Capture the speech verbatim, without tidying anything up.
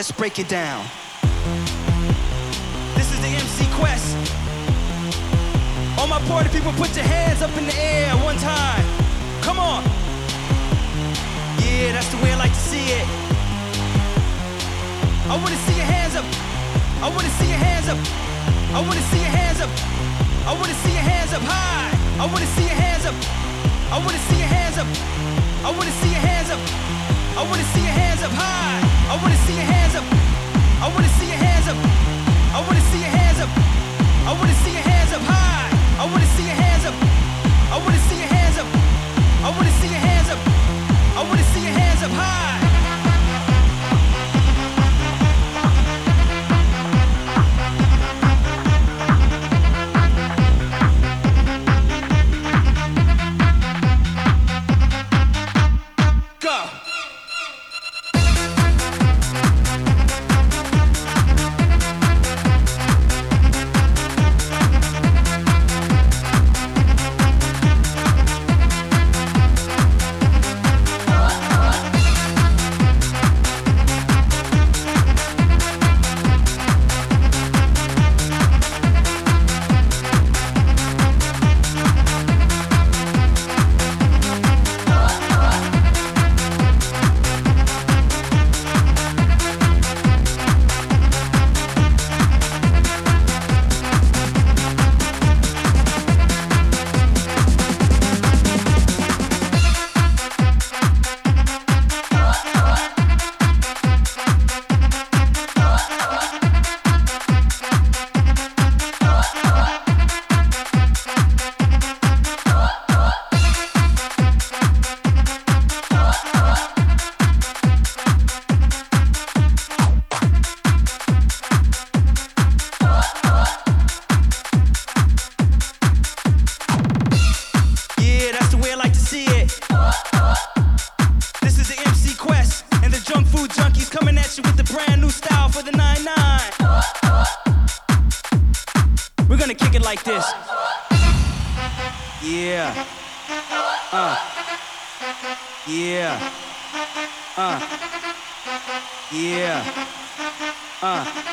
Let's break it down. This is the M C Quest. All my party people, put your hands up in the air one time. Come on. Yeah, that's the way I like to see it. I wanna see your hands up. I wanna see your hands up. I wanna see your hands up. I wanna see your hands up high. I wanna see your hands up. I wanna see your hands up. I wanna see your hands up. I wanna see your hands up high. I wanna see your hands up. I wanna see your hands up. I wanna see your hands up. I wanna see your hands up high. I wanna see your hands up. I wanna see your hands up. I wanna see your hands up. I wanna see your hands up high. Like this. Yeah. Uh. Yeah. Uh. Yeah. Uh.